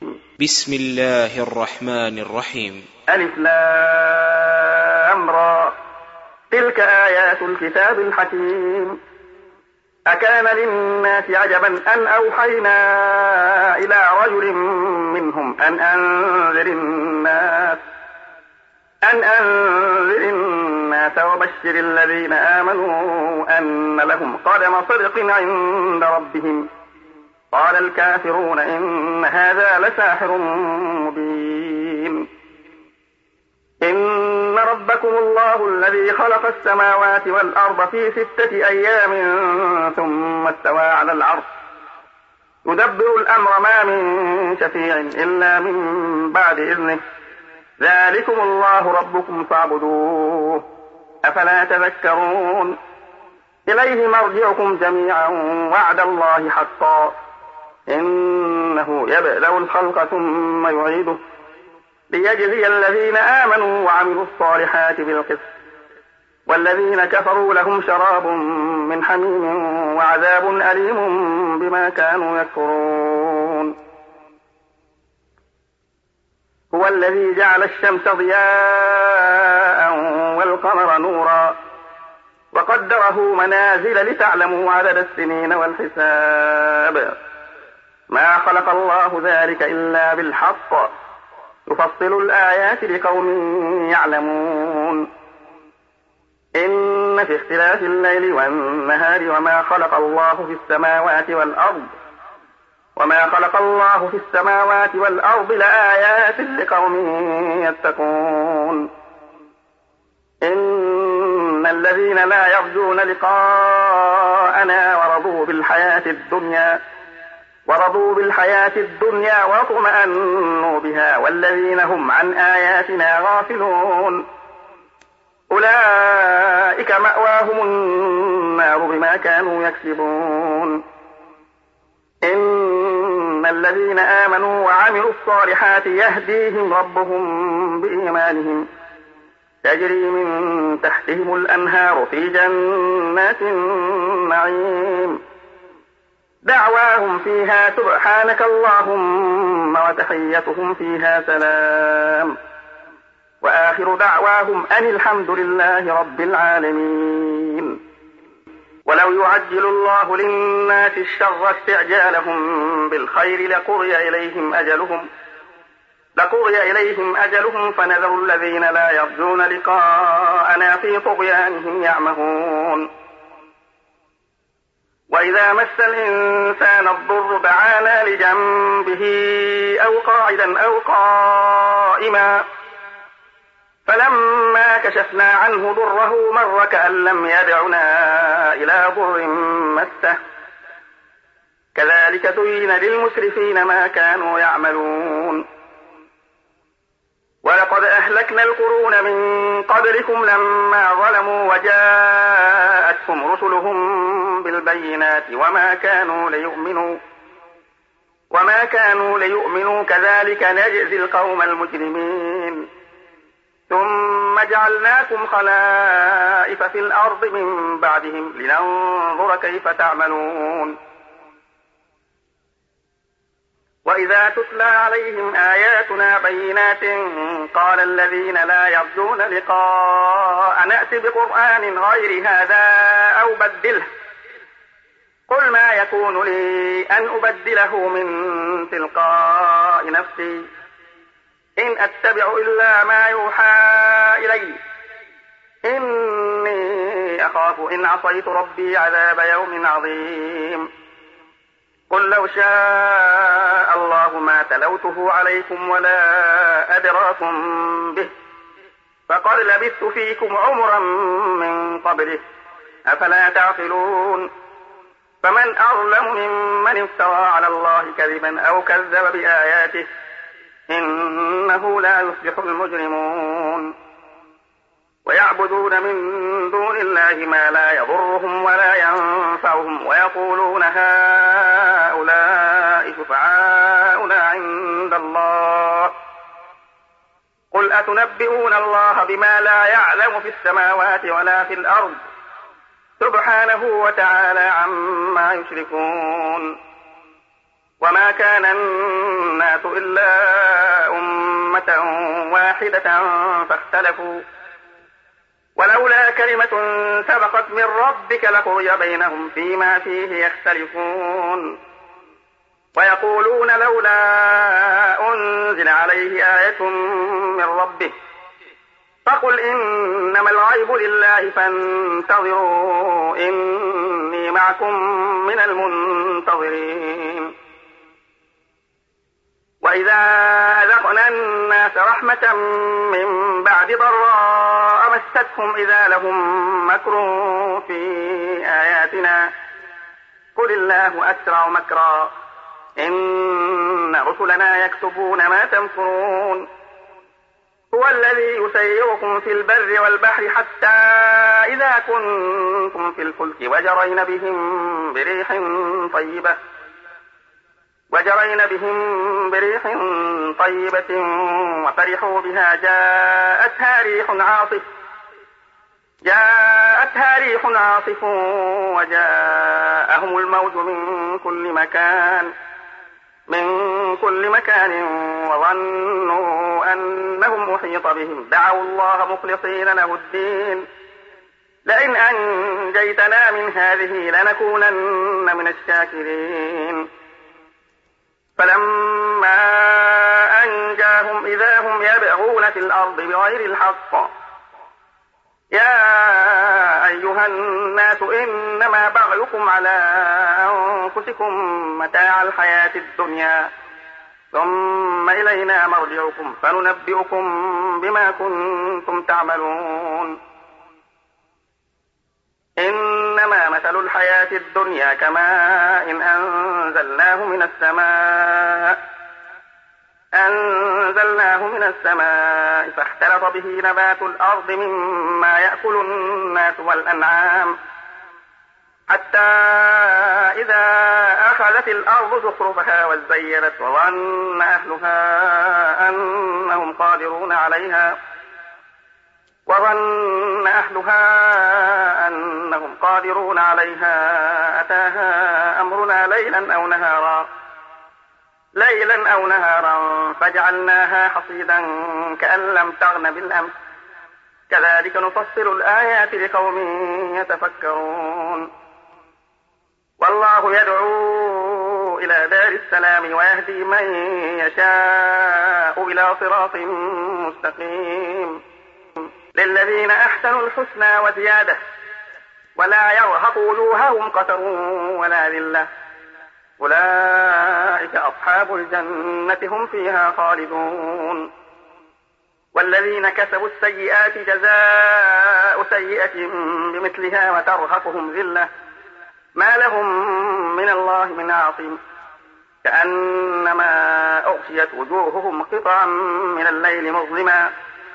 بسم الله الرحمن الرحيم. ألف لام را، تلك آيات الكتاب الحكيم. أكان للناس عجبا أن أوحينا إلى رجل منهم أن أنذر الناس وبشر الذين آمنوا أن لهم قدم صدق عند ربهم. قال الكافرون إن هذا لساحر مبين. إن ربكم الله الذي خلق السماوات والأرض في 6 أيام ثم استوى على العرش يدبر الأمر ما من شفيع إلا من بعد إذنه. ذلكم الله ربكم فاعبدوه أفلا تذكرون. إليه مرجعكم جميعا وعد الله حقا إنه يبدأ الخلق ثم يعيده ليجزي الذين آمنوا وعملوا الصالحات بالقسط والذين كفروا لهم شراب من حميم وعذاب أليم بما كانوا يكفرون. هو الذي جعل الشمس ضياء والقمر نورا وقدره منازل لتعلموا عدد السنين والحساب. ما خلق الله ذلك إلا بالحق يفصل الآيات لقوم يعلمون. إن في اختلاف الليل والنهار وما خلق الله في السماوات والأرض لآيات لقوم يتقون. إن الذين لا يرجون لقاءنا ورضوا بالحياة الدنيا واطمأنوا بها والذين هم عن آياتنا غافلون أولئك مأواهم النار بما كانوا يكسبون. إن الذين آمنوا وعملوا الصالحات يهديهم ربهم بإيمانهم تجري من تحتهم الأنهار في جنات النعيم دعواهم فيها سبحانك اللهم وتحيتهم فيها سلام وآخر دعواهم أن الحمد لله رب العالمين. ولو يعجل الله للناس الشر استعجالهم بالخير لقضي إليهم أجلهم فنذر الذين لا يرجون لقاءنا في طغيانهم يعمهون. وإذا مس الإنسان الضر دعانا لجنبه أو قاعدا أو قائما فلما كشفنا عنه ضره مر كأن لم يدعنا إلى ضر مسه كذلك زين للمسرفين ما كانوا يعملون. ولقد أهلكنا القرون من قبلكم لما ظلموا وجاءتهم رسلهم بالبينات وما كانوا ليؤمنوا كذلك نجزي القوم المجرمين. ثم جعلناكم خلائف في الأرض من بعدهم لننظر كيف تعملون. وإذا تتلى عليهم آياتنا بينات قال الذين لا يرجون لقاء نأت بقرآن غير هذا أو بدله قل ما يكون لي أن أبدله من تلقاء نفسي إن أتبع إلا ما يوحى إلي إني أخاف إن عصيت ربي عذاب يوم عظيم. قل لو شاء الله ما تلوته عليكم ولا أدراكم به فقد لبثت فيكم عمرا من قبله أفلا تعقلون. فمن أظلم ممن افترى على الله كذبا أو كذب بآياته إنه لا يفلح المجرمون. ويعبدون من دون الله ما لا يضرهم ولا ينفعهم ويقولون هؤلاء شفعاؤنا عند الله قل أتنبئون الله بما لا يعلم في السماوات ولا في الأرض سبحانه وتعالى عما يشركون. وما كان الناس إلا أمة واحدة فاختلفوا ولولا كلمة سبقت من ربك لقضي بينهم فيما فيه يختلفون ويقولون لولا أنزل عليه آية من ربه فقل إنما الغيب لله فانتظروا إني معكم من المنتظرين. وإذا أذقنا الناس رحمة من بعد ضراء مستهم إذا لهم مكر في آياتنا قل الله أسرع مكرا إن رسلنا يكتبون ما تمكرون. هو الذي يسيركم في البر والبحر حتى إذا كنتم في الفلك وجرين بهم بريح طيبة وفرحوا بها جاءتها ريح عاصف وجاءهم الموج من كل مكان وظنوا أنهم محيط بهم دعوا الله مخلصين له الدين لئن أنجيتنا من هذه لنكونن من الشاكرين. فلما أنجاهم إذا هم يبغون في الأرض بغير الحق يا أيها الناس إنما بغيكم على أنفسكم متاع الحياة الدنيا ثم إلينا مرجعكم فننبئكم بما كنتم تعملون. إنما مثل الحياة الدنيا كماء إن أنزلناه من السماء فاختلط به نبات الأرض مما يأكل الناس والأنعام حتى إذا أخذت الأرض زخرفها وزينت وظن أهلها أنهم قادرون عليها أتاها أمرنا ليلا أو نهارا فجعلناها حصيدا كأن لم تغن بالأمس كذلك نفصل الآيات لقوم يتفكرون. والله يدعو إلى دار السلام ويهدي من يشاء إلى صراط مستقيم. للذين أحسنوا الحسنى وزيادة ولا يرهق وجوههم قتر ولا ذلة أولئك أصحاب الجنة هم فيها خالدون. والذين كسبوا السيئات جزاء سيئة بمثلها وترهقهم ذلة ما لهم من الله من عاصم كأنما أغشيت وجوههم قطعا من الليل مظلما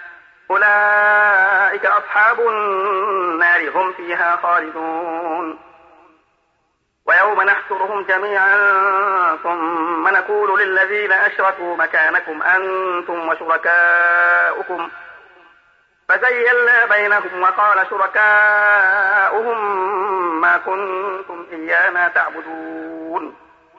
أولئك أصحاب النار هم فيها خالدون. ويوم نحشرهم جميعا ثم نقول للذين أشركوا مكانكم أنتم وشركاؤكم فزيلنا بينهم وقال شركاؤهم ما كنتم إيانا تعبدون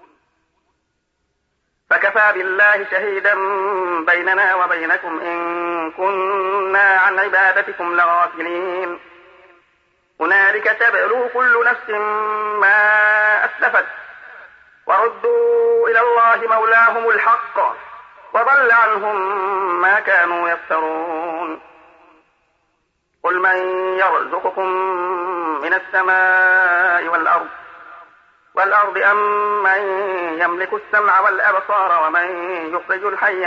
فكفى بالله شهيدا بيننا وبينكم إن كنا عن عبادتكم لغافلين. هنالك تبلو كل نفس ما أسلفت وردوا إلى الله مولاهم الحق وضل عنهم ما كانوا يفترون. قل من يرزقكم من السماء والأرض أم من يملك السمع والأبصار ومن يخرج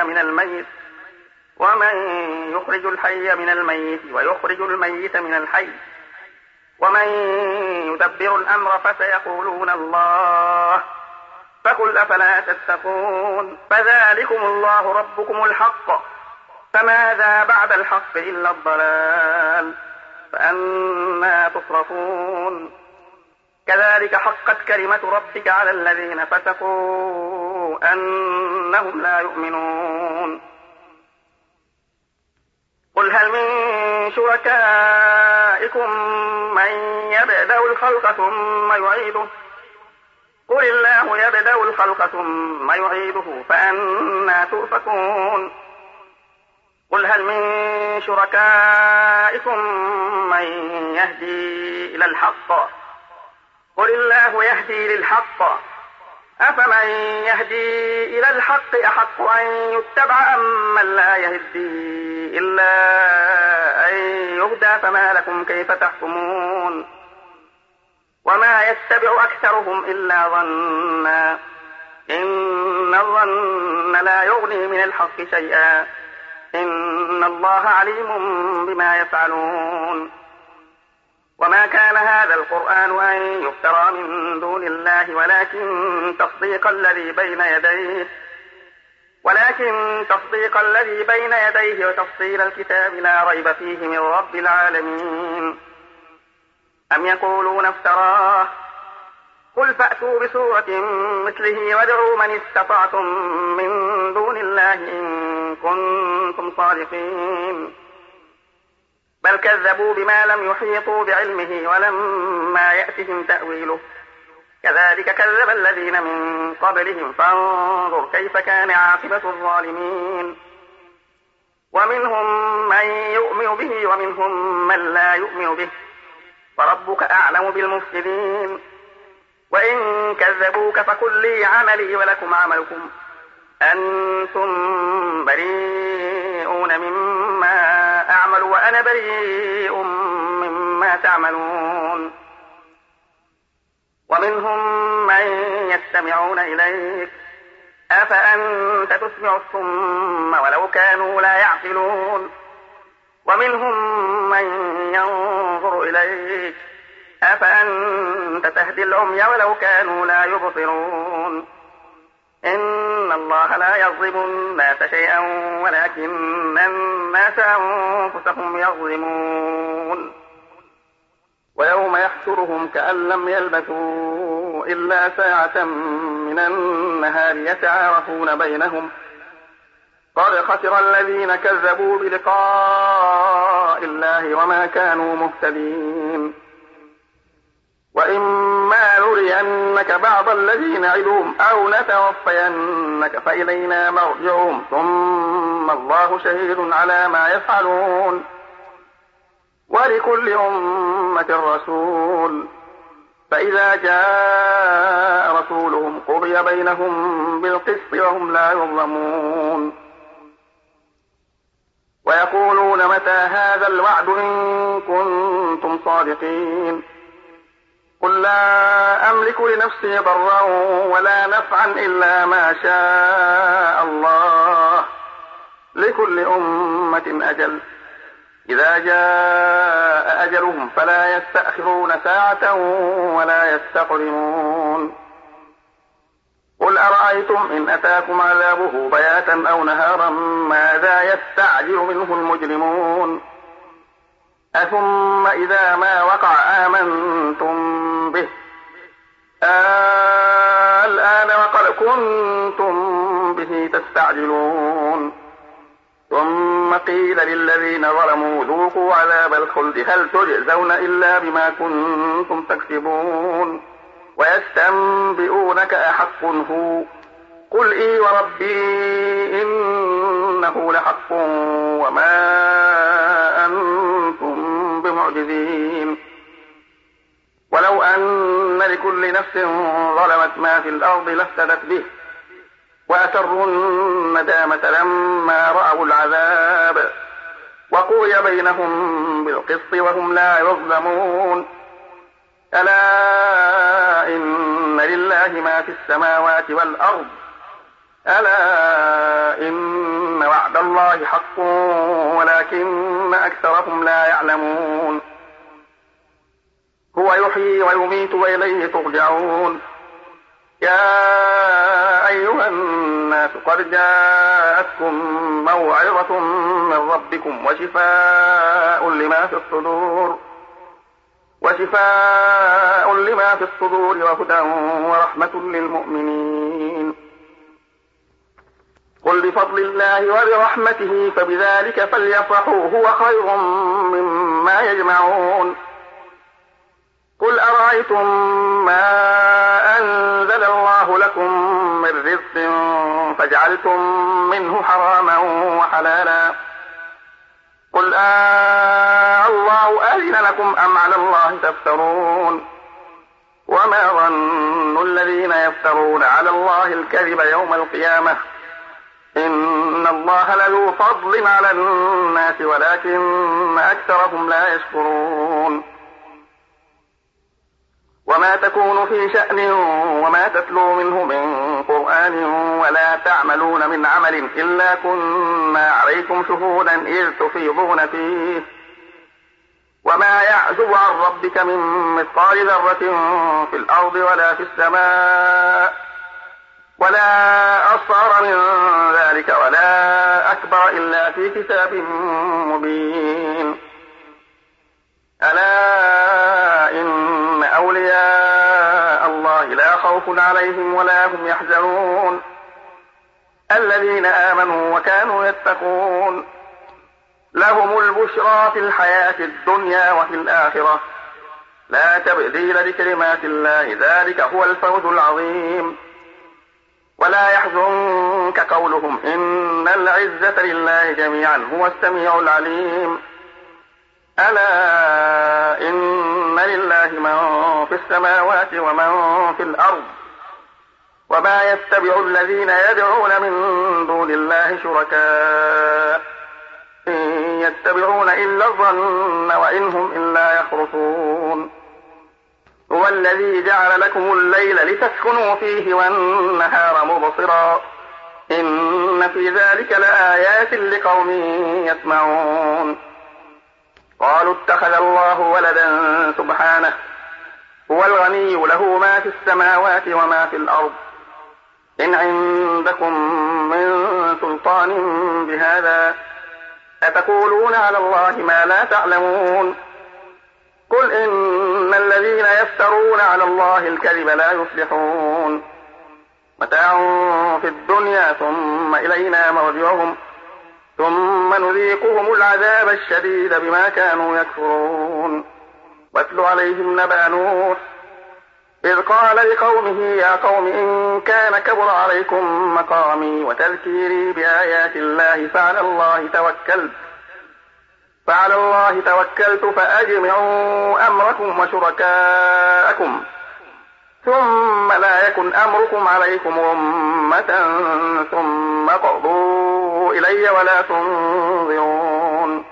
الحي من الميت ويخرج الميت من الحي ومن يدبر الأمر فسيقولون الله فقل أفلا تتقون. فذلكم الله ربكم الحق فماذا بعد الحق إلا الضلال فأنى تصرفون. كذلك حقت كلمة ربك على الذين فسقوا أنهم لا يؤمنون. قل هل من شركائكم من يبدأ الخلق ثم يعيده قل الله يبدأ الخلق ثم يعيده فأنى تؤفكون قل هل من شركائكم من يهدي إلى الحق قل الله يهدي للحق أفمن يهدي إلى الحق أحق أن يتبع أم من لا يهدي إلا أن يهدى فما لكم كيف تحكمون وما يتبع أكثرهم إلا ظنا إن الظن لا يغني من الحق شيئا إن الله عليم بما يفعلون وما كان هذا القرآن أن يفترى من دون الله ولكن تصديق الذي بين يديه وتفصيل الكتاب لا ريب فيه من رب العالمين أم يقولون افتراه قل فأتوا بسورة مثله وادعوا من استطعتم من دون الله إن كنتم صادقين بل كذبوا بما لم يحيطوا بعلمه ولما يأتهم تأويله كذلك كذب الذين من قبلهم فانظر كيف كان عاقبة الظالمين ومنهم من يؤمن به ومنهم من لا يؤمن به فربك أعلم بالمفسدين وإن كذبوك فقل لي عملي ولكم عملكم أنتم بريئون مما أعمل وأنا بريء مما تعملون ومنهم من يستمعون إليك أفأنت تسمع الصم ولو كانوا لا يعقلون ومنهم من ينظر إليك أفأنت تهدي العمي ولو كانوا لا يبصرون إن الله لا يظلم الناس شيئا ولكن الناس أنفسهم يظلمون ويوم يحشرهم كأن لم يلبثوا إلا ساعة من النهار يتعارفون بينهم قد خسر الذين كذبوا بلقاء الله وما كانوا مهتدين وإما نرينك بعض الذي نعدهم أو نتوفينك فإلينا مرجعهم ثم الله شهيد على ما يفعلون ولكل أمة رسول فإذا جاء رسولهم قضي بينهم بالقسط وهم لا يظلمون ويقولون متى هذا الوعد إن كنتم صادقين قل لا أملك لنفسي ضرا ولا نفعا إلا ما شاء الله لكل أمة أجل إذا جاء أجلهم فلا يستأخرون ساعة ولا يستقدمون قل أرأيتم إن أتاكم عذابه بياتا أو نهارا ماذا يستعجل منه المجرمون أثم إذا ما وقع آمنتم به الآن وقد كنتم به تستعجلون ثم قيل للذين ظلموا ذوقوا عذاب الخلد هل تجزون إلا بما كنتم تكسبون ويستنبئونك أحق هو قل إي وربي إنه لحق وما أنتم بمعجزين ولو أن لكل نفس ظلمت ما في الأرض لافتدت به وأسروا الندامة لما رأوا العذاب وقضي بينهم بالقسط وهم لا يظلمون ألا إن لله ما في السماوات والأرض ألا إن وعد الله حق ولكن أكثرهم لا يعلمون هو يحيي ويميت وإليه ترجعون يا أيها الناس قد جاءتكم موعظة من ربكم وشفاء لما في الصدور وهدى ورحمة للمؤمنين قل بفضل الله وبرحمته فبذلك فليفرحوا هو خير مما يجمعون قل أرأيتم ما أنزل جعلتم منه حراما وحلالا قل الله أذن لكم أم على الله تفترون وما ظن الذين يفترون على الله الكذب يوم القيامة إن الله لذو فضل على الناس ولكن أكثرهم لا يشكرون وما تكون في شأن وما تتلو منه من قرآن ولا تعملون من عمل إلا كنا عليكم شهودا إذ تفيضون فيه وما يعزب عن ربك من مثقال ذرة في الأرض ولا في السماء ولا أصغر من ذلك ولا أكبر إلا في كتاب مبين ألا إن أولياء الله لا خوف عليهم ولا هم يحزنون الذين آمنوا وكانوا يتقون لهم البشرى في الحياة الدنيا وفي الآخرة لا تبديل لكلمات الله ذلك هو الفوز العظيم ولا يحزنك قولهم إن العزة لله جميعا هو السميع العليم ألا إن لله من في السماوات ومن في الأرض وما يتبع الذين يدعون من دون الله شركاء إن يتبعون إلا الظن وإن هم إلا يخرصون هو الذي جعل لكم الليل لتسكنوا فيه والنهار مبصرا إن في ذلك لآيات لقوم يسمعون قالوا اتخذ الله ولدا سبحانه هو الغني له ما في السماوات وما في الأرض إن عندكم من سلطان بهذا أتقولون على الله ما لا تعلمون قل إن الذين يفترون على الله الكذب لا يفلحون متاع في الدنيا ثم إلينا مرجعهم ثم نذيقهم العذاب الشديد بما كانوا يكفرون واتل عليهم نبأ نوح إذ قال لقومه يا قوم إن كان كبر عليكم مقامي وتذكيري بآيات الله فعلى الله توكلت فأجمعوا أمركم وشركاءكم ثم لا يكن أمركم عليكم غمة ثم قضوا إلي ولا تنظرون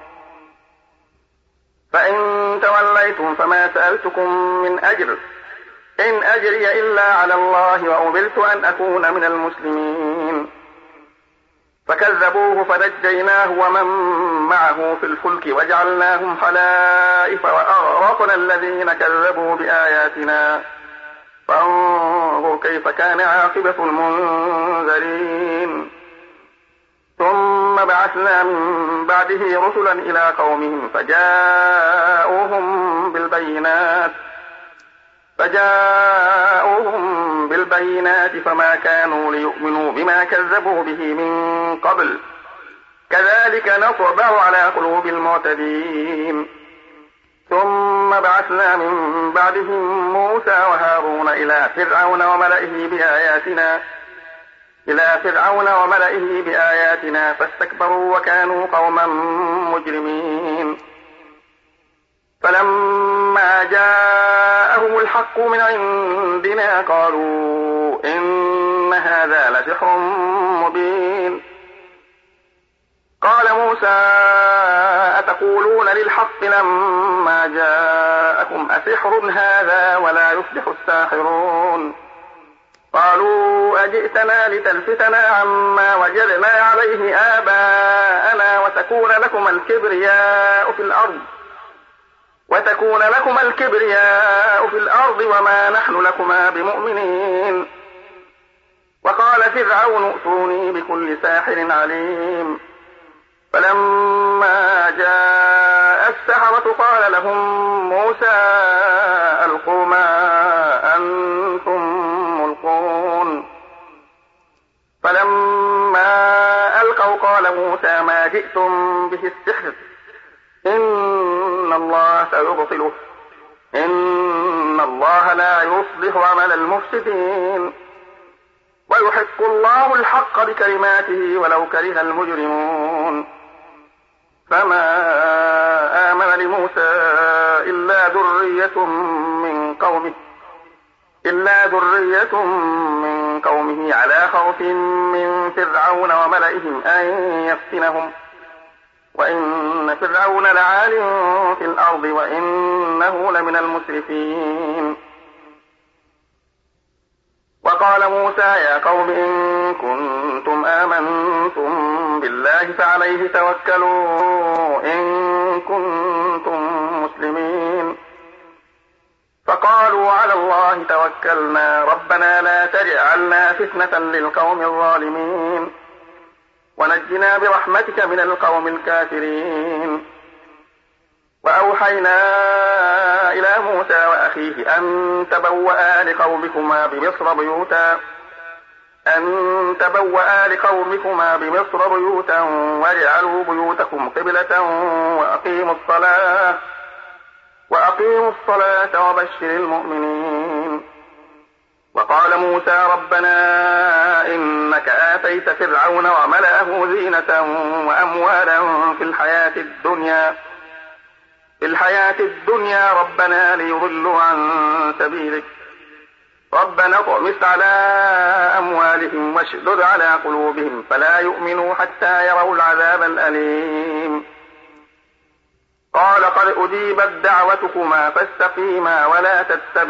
فإن توليتم فما سألتكم من أجر إن أجري إلا على الله وأمرت أن أكون من المسلمين فكذبوه فنجيناه ومن معه في الفلك وجعلناهم خلائف وأغرقنا الذين كذبوا بآياتنا فانظر كيف كان عاقبة المنذرين ثم بعثنا من بعده رسلا إلى قومهم فجاءوهم بالبينات فما كانوا ليؤمنوا بما كذبوا به من قبل كذلك نطبع على قلوب المعتدين ثم بعثنا من بعدهم موسى وهارون إلى فرعون وملئه بآياتنا فاستكبروا وكانوا قوما مجرمين فلما جاءهم الحق من عندنا قالوا إن هذا لسحر مبين قال موسى أتقولون للحق لما جاءكم أسحر هذا ولا يفلح الساحرون قالوا أجئتنا لتلفتنا عما وجدنا عليه آباءنا وتكون لكم الكبرياء في الأرض وما نحن لكما بمؤمنين وقال فرعون ائتوني بكل ساحر عليم فلما جاء السحرة قال لهم موسى ألقوا ما أنتم ملقون فلما ألقوا قال موسى ما جئتم به السحر إن الله سيبطله إن الله لا يصلح عمل المفسدين ويحق الله الحق بكلماته ولو كره المجرمون. فما آمن لموسى إلا ذرية من قومه على خوف من فرعون وملئهم أن يفتنهم، وإن فرعون لعال في الأرض وإنه لمن المسرفين. وقال موسى يا قوم إن كنتم آمنتم بالله فعليه توكلوا إن كنتم مسلمين. فقالوا على الله توكلنا ربنا لا تجعلنا فتنة للقوم الظالمين ونجنا برحمتك من القوم الكافرين. وأوحينا إلى موسى وأخيه أن تبوأ لقومكما بمصر بيوتا واجعلوا بيوتكم قبلة وأقيموا الصلاة وبشر المؤمنين. وقال موسى ربنا إنك آتيت فرعون وملأه زينة وأموالا في الحياة الدنيا ربنا ليضلوا عن سبيلك ربنا اطمس على أموالهم واشدد على قلوبهم فلا يؤمنوا حتى يروا العذاب الأليم. قال قد أجيبت دعوتكما فاستقيما ولا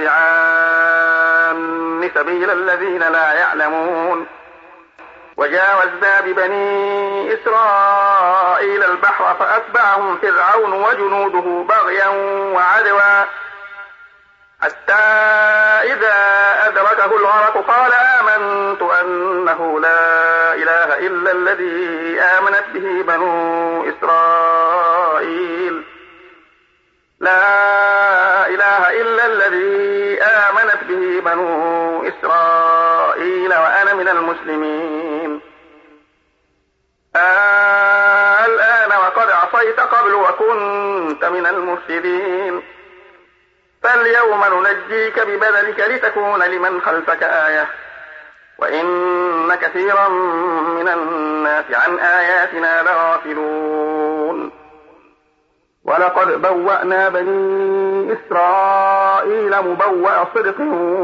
تتبعان سبيل الذين لا يعلمون. وجاوزنا ببني إسرائيل البحر فأتبعهم فرعون وجنوده بغيا وعدوا حتى إذا أدركه الغرق قال آمنت أنه لا إله إلا الذي آمنت به بنو إسرائيل وأنا من المسلمين. الآن وقد عصيت قبل وكنت من المفسدين فاليوم ننجيك ببدنك لتكون لمن خلفك آية وإن كثيرا من الناس عن آياتنا لغافلون. ولقد بوأنا بني إسرائيل مبوأ صدق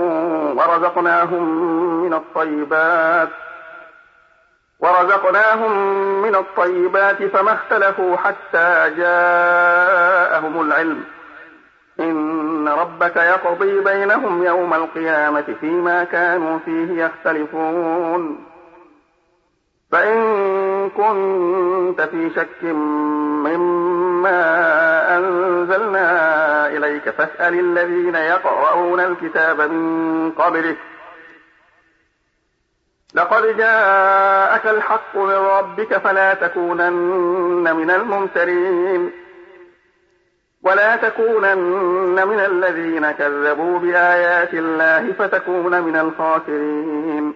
ورزقناهم من الطيبات فما اختلفوا حتى جاءهم العلم إن ربك يقضي بينهم يوم القيامة فيما كانوا فيه يختلفون. فإن كنت في شك مما أنزلنا إليك فاسأل الذين يقرؤون الكتاب من قبلك لقد جاءك الحق من ربك فلا تكونن من الممترين ولا تكونن من الذين كذبوا بآيات الله فتكون من الخاسرين.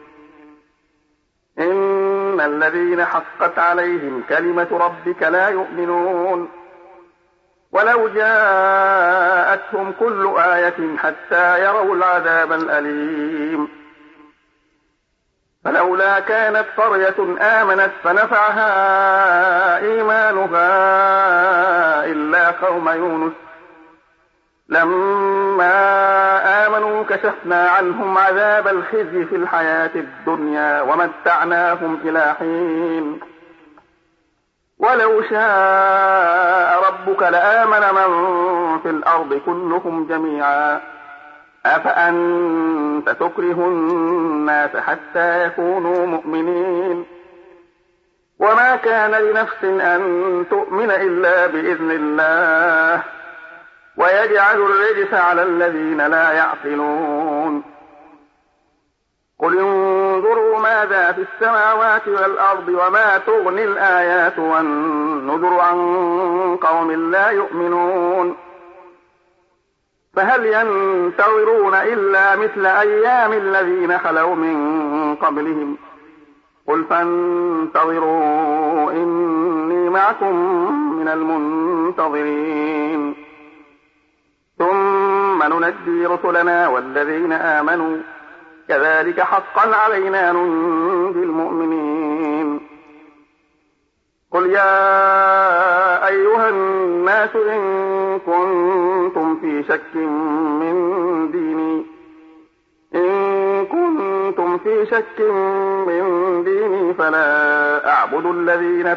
إن الذين حقت عليهم كلمة ربك لا يؤمنون ولو جاءتهم كل آية حتى يروا العذاب الأليم. فلولا كانت قرية آمنت فنفعها إيمانها إلا قوم يونس لما آمنوا كشفنا عنهم عذاب الخزي في الحياة الدنيا ومتعناهم إلى حين. ولو شاء ربك لآمن من في الأرض كلهم جميعا أفأنت تكره الناس حتى يكونوا مؤمنين وما كان لنفس أن تؤمن إلا بإذن الله ويجعل الرجس على الذين لا يعقلون. قل انظروا ماذا في السماوات والأرض وما تغني الآيات والنذر عن قوم لا يؤمنون فهل ينتظرون إلا مثل أيام الذين خلوا من قبلهم قل فانتظروا إني معكم من المنتظرين. ثم ننجي رسلنا والذين آمنوا كذلك حقا علينا ننجي المؤمنين. قل يا أيها الناس إن كنتم في شك من ديني فلا أعبد الذين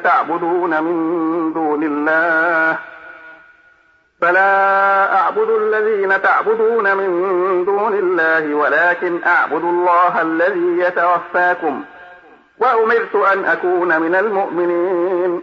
تعبدون من دون الله ولكن أعبد الله الذي يتوفاكم وأمرت أن أكون من المؤمنين.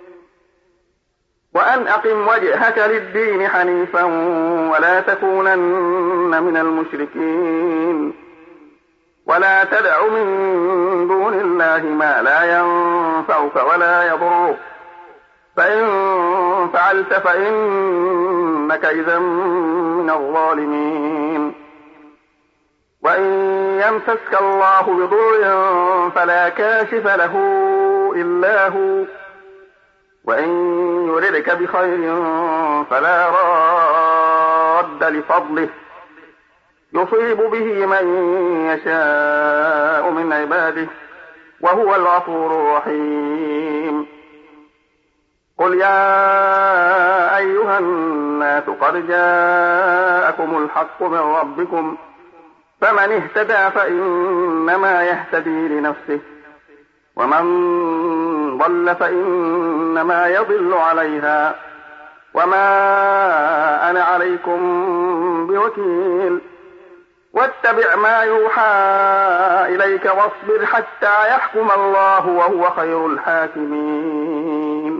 وأن أقم وجهك للدين حنيفا ولا تكونن من المشركين. ولا تدع من دون الله ما لا ينفعك ولا يضرك فإن فعلت فإنك إذا من الظالمين. وإن يمسسك الله بضر فلا كاشف له إلا هو وإن يردك بخير فلا راد لفضله يصيب به من يشاء من عباده وهو الغفور الرحيم. قل يا أيها الناس قد جاءكم الحق من ربكم فمن اهتدى فإنما يهتدي لنفسه ومن ضل فإنما يضل عليها وما أنا عليكم بوكيل. واتبع ما يوحى إليك واصبر حتى يحكم الله وهو خير الحاكمين.